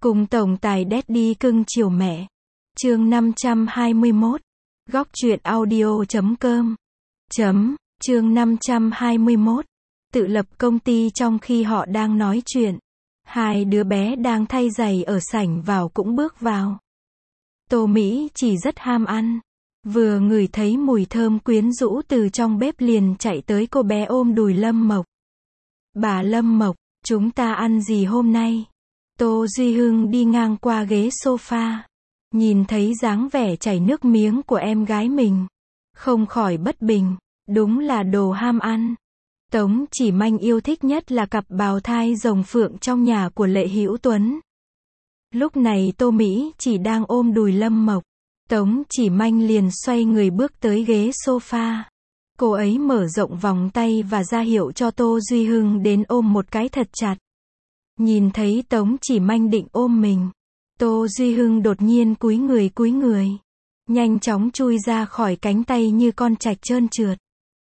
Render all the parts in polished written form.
Cùng tổng tài Daddy cưng chiều mẹ. Chương 521. Góc truyện audio.com. Chương 521. Tự lập công ty. Trong khi họ đang nói chuyện, hai đứa bé đang thay giày ở sảnh vào cũng bước vào. Tô Mỹ chỉ rất ham ăn. Vừa ngửi thấy mùi thơm quyến rũ từ trong bếp liền chạy tới cô bé ôm đùi Lâm Mộc. Bà Lâm Mộc, chúng ta ăn gì hôm nay? Tô Duy Hưng đi ngang qua ghế sofa, nhìn thấy dáng vẻ chảy nước miếng của em gái mình, không khỏi bất bình, đúng là đồ ham ăn. Tống Chỉ Manh yêu thích nhất là cặp bào thai rồng phượng trong nhà của Lệ Hữu Tuấn. Lúc này Tô Mỹ chỉ đang ôm đùi Lâm Mộc, Tống Chỉ Manh liền xoay người bước tới ghế sofa. Cô ấy mở rộng vòng tay và ra hiệu cho Tô Duy Hưng đến ôm một cái thật chặt. Nhìn thấy Tống Chỉ Manh định ôm mình, Tô Duy Hưng đột nhiên cúi người, nhanh chóng chui ra khỏi cánh tay như con trạch trơn trượt.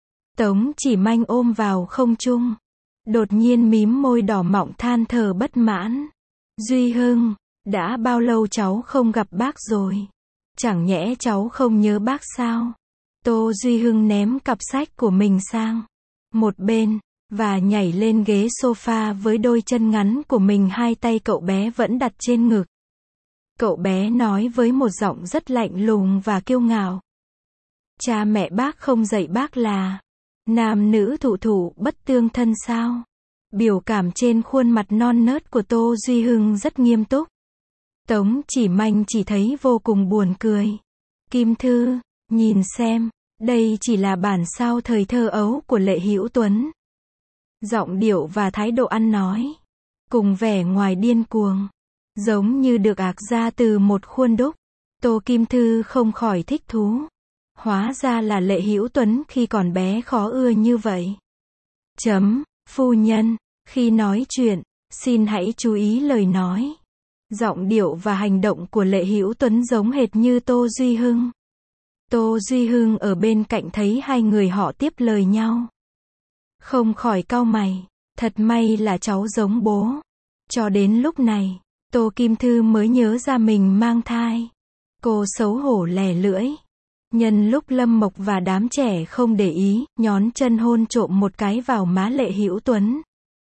Tống Chỉ Manh ôm vào không trung, đột nhiên mím môi đỏ mọng than thở bất mãn. Duy Hưng, đã bao lâu cháu không gặp bác rồi? Chẳng nhẽ cháu không nhớ bác sao? Tô Duy Hưng ném cặp sách của mình sang một bên, và nhảy lên ghế sofa với đôi chân ngắn của mình, hai tay cậu bé vẫn đặt trên ngực. Cậu bé nói với một giọng rất lạnh lùng và kiêu ngạo. Cha mẹ bác không dạy bác là nam nữ thụ thụ bất tương thân sao? Biểu cảm trên khuôn mặt non nớt của Tô Duy Hưng rất nghiêm túc. Tống Chỉ Manh chỉ thấy vô cùng buồn cười. Kim Thư, nhìn xem, đây chỉ là bản sao thời thơ ấu của Lệ Hữu Tuấn. Giọng điệu và thái độ ăn nói, cùng vẻ ngoài điên cuồng, giống như được ạc ra từ một khuôn đúc. Tô Kim Thư không khỏi thích thú. Hóa ra là Lệ Hữu Tuấn khi còn bé khó ưa như vậy. Phu nhân, khi nói chuyện, xin hãy chú ý lời nói. Giọng điệu và hành động của Lệ Hữu Tuấn giống hệt như Tô Duy Hưng. Tô Duy Hưng ở bên cạnh thấy hai người họ tiếp lời nhau, không khỏi cau mày. Thật may là cháu giống bố. Cho đến lúc này, Tô Kim Thư mới nhớ ra mình mang thai. Cô xấu hổ lè lưỡi. Nhân lúc Lâm Mộc và đám trẻ không để ý, nhón chân hôn trộm một cái vào má Lệ Hữu Tuấn.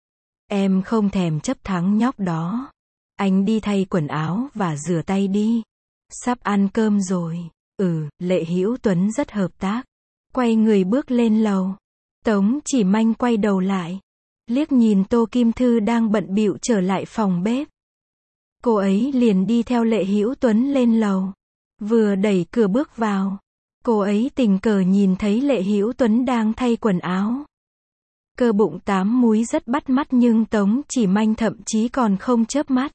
Em không thèm chấp thắng nhóc đó. Anh đi thay quần áo và rửa tay đi. Sắp ăn cơm rồi. Lệ Hữu Tuấn rất hợp tác. Quay người bước lên lầu. Tống Chỉ Manh quay đầu lại, liếc nhìn Tô Kim Thư đang bận bịu trở lại phòng bếp. Cô ấy liền đi theo Lệ Hữu Tuấn lên lầu. Vừa đẩy cửa bước vào, cô ấy tình cờ nhìn thấy Lệ Hữu Tuấn đang thay quần áo. Cơ bụng 8 múi rất bắt mắt nhưng Tống Chỉ Manh thậm chí còn không chớp mắt.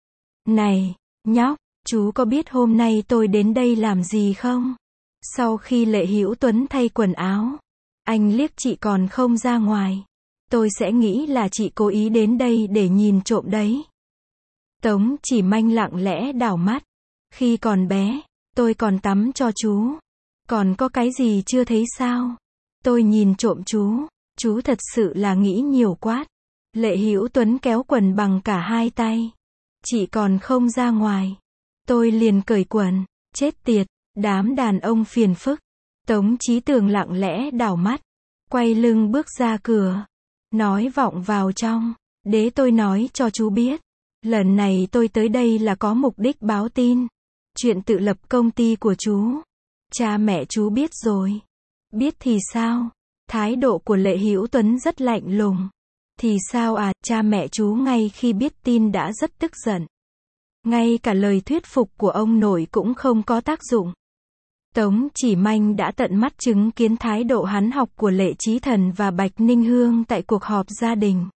Này, nhóc, chú có biết hôm nay tôi đến đây làm gì không? Sau khi Lệ Hữu Tuấn thay quần áo, anh liếc chị còn không ra ngoài. Tôi sẽ nghĩ là chị cố ý đến đây để nhìn trộm đấy. Tống Chỉ Manh lặng lẽ đảo mắt. Khi còn bé, tôi còn tắm cho chú. Còn có cái gì chưa thấy sao? Tôi nhìn trộm chú thật sự là nghĩ nhiều quá. Lệ Hữu Tuấn kéo quần bằng cả hai tay. Chị còn không ra ngoài. Tôi liền cởi quần. Chết tiệt, đám đàn ông phiền phức. Tống Chí Tường lặng lẽ đảo mắt, quay lưng bước ra cửa, nói vọng vào trong. Để tôi nói cho chú biết, lần này tôi tới đây là có mục đích báo tin. Chuyện tự lập công ty của chú. Cha mẹ chú biết rồi. Biết thì sao? Thái độ của Lệ Hữu Tuấn rất lạnh lùng. Thì sao à? Cha mẹ chú ngay khi biết tin đã rất tức giận. Ngay cả lời thuyết phục của ông nội cũng không có tác dụng. Tống Chỉ Manh đã tận mắt chứng kiến thái độ hắn học của Lệ Chí Thần và Bạch Ninh Hương tại cuộc họp gia đình.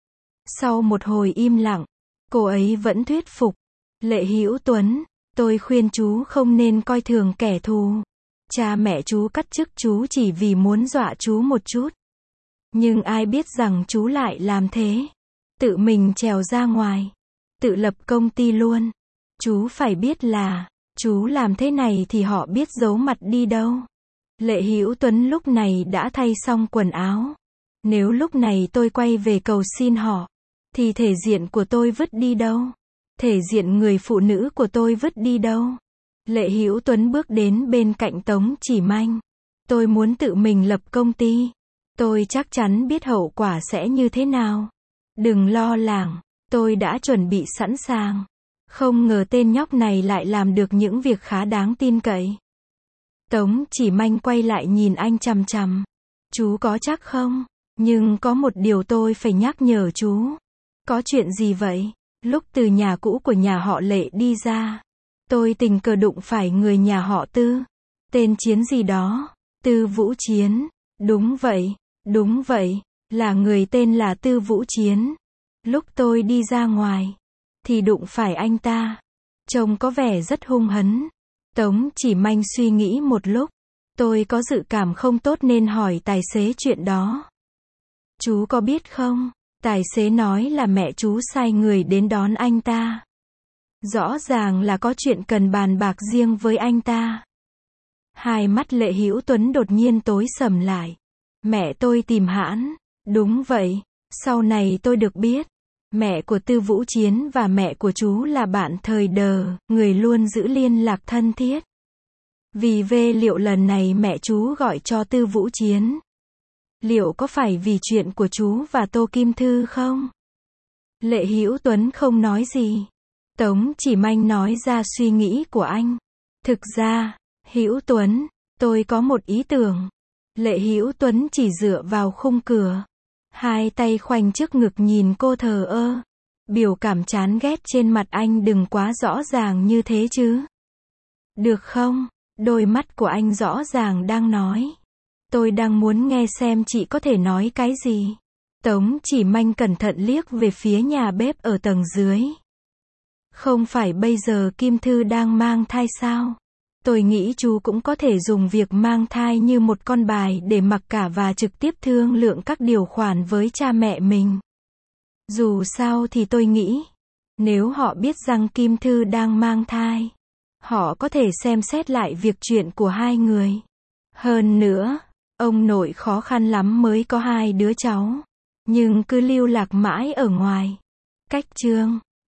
Sau một hồi im lặng, cô ấy vẫn thuyết phục. Lệ Hữu Tuấn, tôi khuyên chú không nên coi thường kẻ thù. Cha mẹ chú cắt chức chú chỉ vì muốn dọa chú một chút. Nhưng ai biết rằng chú lại làm thế. Tự mình trèo ra ngoài. Tự lập công ty luôn. Chú phải biết là chú làm thế này thì họ biết giấu mặt đi đâu. Lệ Hữu Tuấn lúc này đã thay xong quần áo. Nếu lúc này tôi quay về cầu xin họ, thì thể diện của tôi vứt đi đâu? Thể diện người phụ nữ của tôi vứt đi đâu? Lệ Hữu Tuấn bước đến bên cạnh Tống Chỉ Manh. Tôi muốn tự mình lập công ty. Tôi chắc chắn biết hậu quả sẽ như thế nào. Đừng lo lắng, tôi đã chuẩn bị sẵn sàng. Không ngờ tên nhóc này lại làm được những việc khá đáng tin cậy. Tống Chỉ Manh quay lại nhìn anh chằm chằm. Chú có chắc không? Nhưng có một điều tôi phải nhắc nhở chú. Có chuyện gì vậy? Lúc từ nhà cũ của nhà họ Lệ đi ra, tôi tình cờ đụng phải người nhà họ Tư. Tên Chiến gì đó. Tư Vũ Chiến. Đúng vậy, là người tên là Tư Vũ Chiến. Lúc tôi đi ra ngoài, thì đụng phải anh ta. Trông có vẻ rất hung hấn. Tống Chỉ Manh suy nghĩ một lúc. Tôi có dự cảm không tốt nên hỏi tài xế chuyện đó. Chú có biết không? Tài xế nói là mẹ chú sai người đến đón anh ta. Rõ ràng là có chuyện cần bàn bạc riêng với anh ta. Hai mắt Lệ Hữu Tuấn đột nhiên tối sầm lại. Mẹ tôi tìm hãn. Đúng vậy, sau này tôi được biết. Mẹ của Tư Vũ Chiến và mẹ của chú là bạn thời đờ, người luôn giữ liên lạc thân thiết. Liệu lần này mẹ chú gọi cho Tư Vũ Chiến, liệu có phải vì chuyện của chú và Tô Kim Thư không? Lệ Hữu Tuấn không nói gì. Tống Chỉ Manh nói ra suy nghĩ của anh. Thực ra, Hữu Tuấn, tôi có một ý tưởng. Lệ Hữu Tuấn chỉ dựa vào khung cửa, hai tay khoanh trước ngực nhìn cô thờ ơ. Biểu cảm chán ghét trên mặt anh đừng quá rõ ràng như thế chứ. Được không? Đôi mắt của anh rõ ràng đang nói. Tôi đang muốn nghe xem chị có thể nói cái gì. Tống Chỉ Manh cẩn thận liếc về phía nhà bếp ở tầng dưới. Không phải bây giờ Kim Thư đang mang thai sao? Tôi nghĩ chú cũng có thể dùng việc mang thai như một con bài để mặc cả và trực tiếp thương lượng các điều khoản với cha mẹ mình. Dù sao thì tôi nghĩ, nếu họ biết rằng Kim Thư đang mang thai, họ có thể xem xét lại việc chuyện của hai người. Hơn nữa, ông nội khó khăn lắm mới có hai đứa cháu, nhưng cứ lưu lạc mãi ở ngoài. Cách chương